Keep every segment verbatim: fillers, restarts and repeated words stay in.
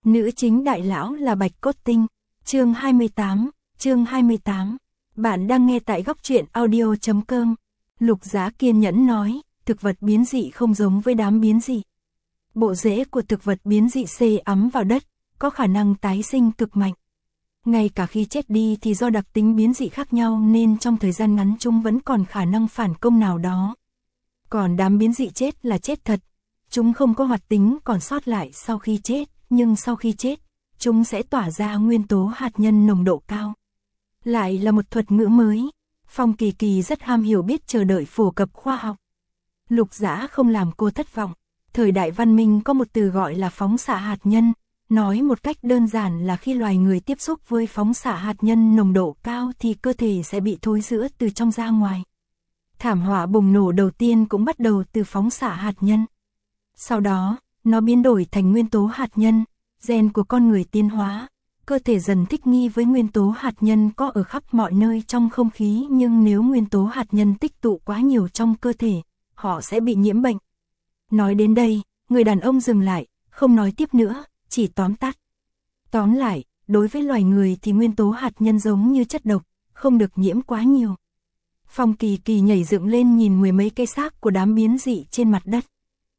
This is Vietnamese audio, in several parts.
Nữ chính đại lão là Bạch Cốt Tinh. Chương hai mươi tám, chương hai mươi tám. Bạn đang nghe tại góc truyện audio chấm com. Lục Giá kiên nhẫn nói, thực vật biến dị không giống với đám biến dị. Bộ rễ của thực vật biến dị xê ấm vào đất, có khả năng tái sinh cực mạnh. Ngay cả khi chết đi thì do đặc tính biến dị khác nhau nên trong thời gian ngắn chúng vẫn còn khả năng phản công nào đó. Còn đám biến dị chết là chết thật. Chúng không có hoạt tính còn sót lại sau khi chết, nhưng sau khi chết, chúng sẽ tỏa ra nguyên tố hạt nhân nồng độ cao. Lại là một thuật ngữ mới. Phong Kỳ Kỳ rất ham hiểu biết chờ đợi phổ cập khoa học. Lục Giá không làm cô thất vọng. Thời đại văn minh có một từ gọi là phóng xạ hạt nhân. Nói một cách đơn giản là khi loài người tiếp xúc với phóng xạ hạt nhân nồng độ cao thì cơ thể sẽ bị thối rữa từ trong ra ngoài. Thảm họa bùng nổ đầu tiên cũng bắt đầu từ phóng xạ hạt nhân. Sau đó, nó biến đổi thành nguyên tố hạt nhân, gen của con người tiến hóa. Cơ thể dần thích nghi với nguyên tố hạt nhân có ở khắp mọi nơi trong không khí, nhưng nếu nguyên tố hạt nhân tích tụ quá nhiều trong cơ thể, họ sẽ bị nhiễm bệnh. Nói đến đây, người đàn ông dừng lại, không nói tiếp nữa, chỉ tóm tắt. Tóm lại, đối với loài người thì nguyên tố hạt nhân giống như chất độc, không được nhiễm quá nhiều. Phong Kỳ Kỳ nhảy dựng lên nhìn mười mấy cây xác của đám biến dị trên mặt đất.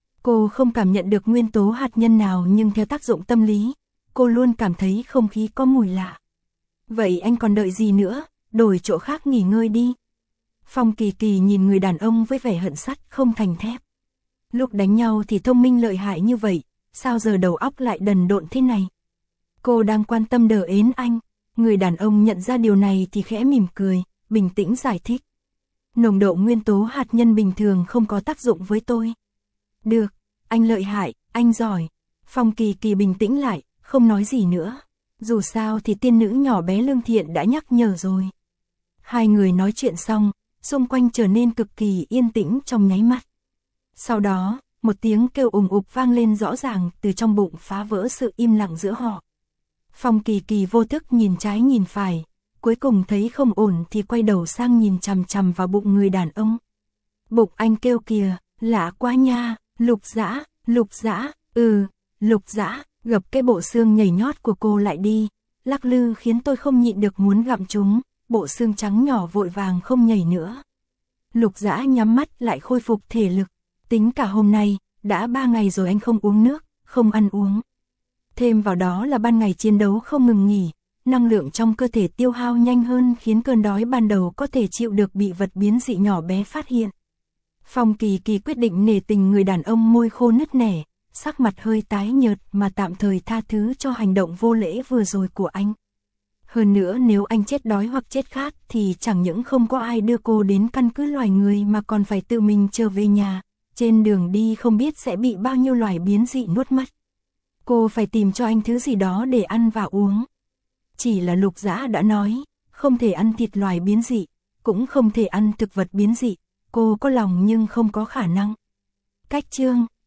Cô không cảm nhận được nguyên tố hạt nhân nào, nhưng theo tác dụng tâm lý, cô luôn cảm thấy không khí có mùi lạ. Vậy anh còn đợi gì nữa, đổi chỗ khác nghỉ ngơi đi. Phong Kỳ Kỳ nhìn người đàn ông với vẻ hận sắt không thành thép. Lúc đánh nhau thì thông minh lợi hại như vậy, sao giờ đầu óc lại đần độn thế này? Cô đang quan tâm đờ ến anh. Người đàn ông nhận ra điều này thì khẽ mỉm cười, bình tĩnh giải thích. Nồng độ nguyên tố hạt nhân bình thường không có tác dụng với tôi. Được, anh lợi hại, anh giỏi. Phong Kỳ Kỳ bình tĩnh lại, không nói gì nữa. Dù sao thì tiên nữ nhỏ bé lương thiện đã nhắc nhở rồi. Hai người nói chuyện xong, xung quanh trở nên cực kỳ yên tĩnh trong nháy mắt. Sau đó, một tiếng kêu ùng ục vang lên rõ ràng từ trong bụng, phá vỡ sự im lặng giữa họ. Phong Kỳ Kỳ vô thức nhìn trái nhìn phải, cuối cùng thấy không ổn thì quay đầu sang nhìn chằm chằm vào bụng người đàn ông. Bụng anh kêu kìa, lạ quá nha. Lục Dã, Lục Dã, ừ, Lục Dã, gập cái bộ xương nhảy nhót của cô lại đi, lắc lư khiến tôi không nhịn được muốn gặm chúng. Bộ xương trắng nhỏ vội vàng không nhảy nữa. Lục Dã nhắm mắt lại khôi phục thể lực. Tính cả hôm nay, đã ba ngày rồi anh không uống nước, không ăn uống. Thêm vào đó là ban ngày chiến đấu không ngừng nghỉ, năng lượng trong cơ thể tiêu hao nhanh hơn khiến cơn đói ban đầu có thể chịu được bị vật biến dị nhỏ bé phát hiện. Phong Kỳ Kỳ quyết định nể tình người đàn ông môi khô nứt nẻ, sắc mặt hơi tái nhợt mà tạm thời tha thứ cho hành động vô lễ vừa rồi của anh. Hơn nữa nếu anh chết đói hoặc chết khát thì chẳng những không có ai đưa cô đến căn cứ loài người mà còn phải tự mình trở về nhà. Trên đường đi không biết sẽ bị bao nhiêu loài biến dị nuốt mất. Cô phải tìm cho anh thứ gì đó để ăn và uống. Chỉ là Lục Dã đã nói, không thể ăn thịt loài biến dị, cũng không thể ăn thực vật biến dị. Cô có lòng nhưng không có khả năng. Cách chương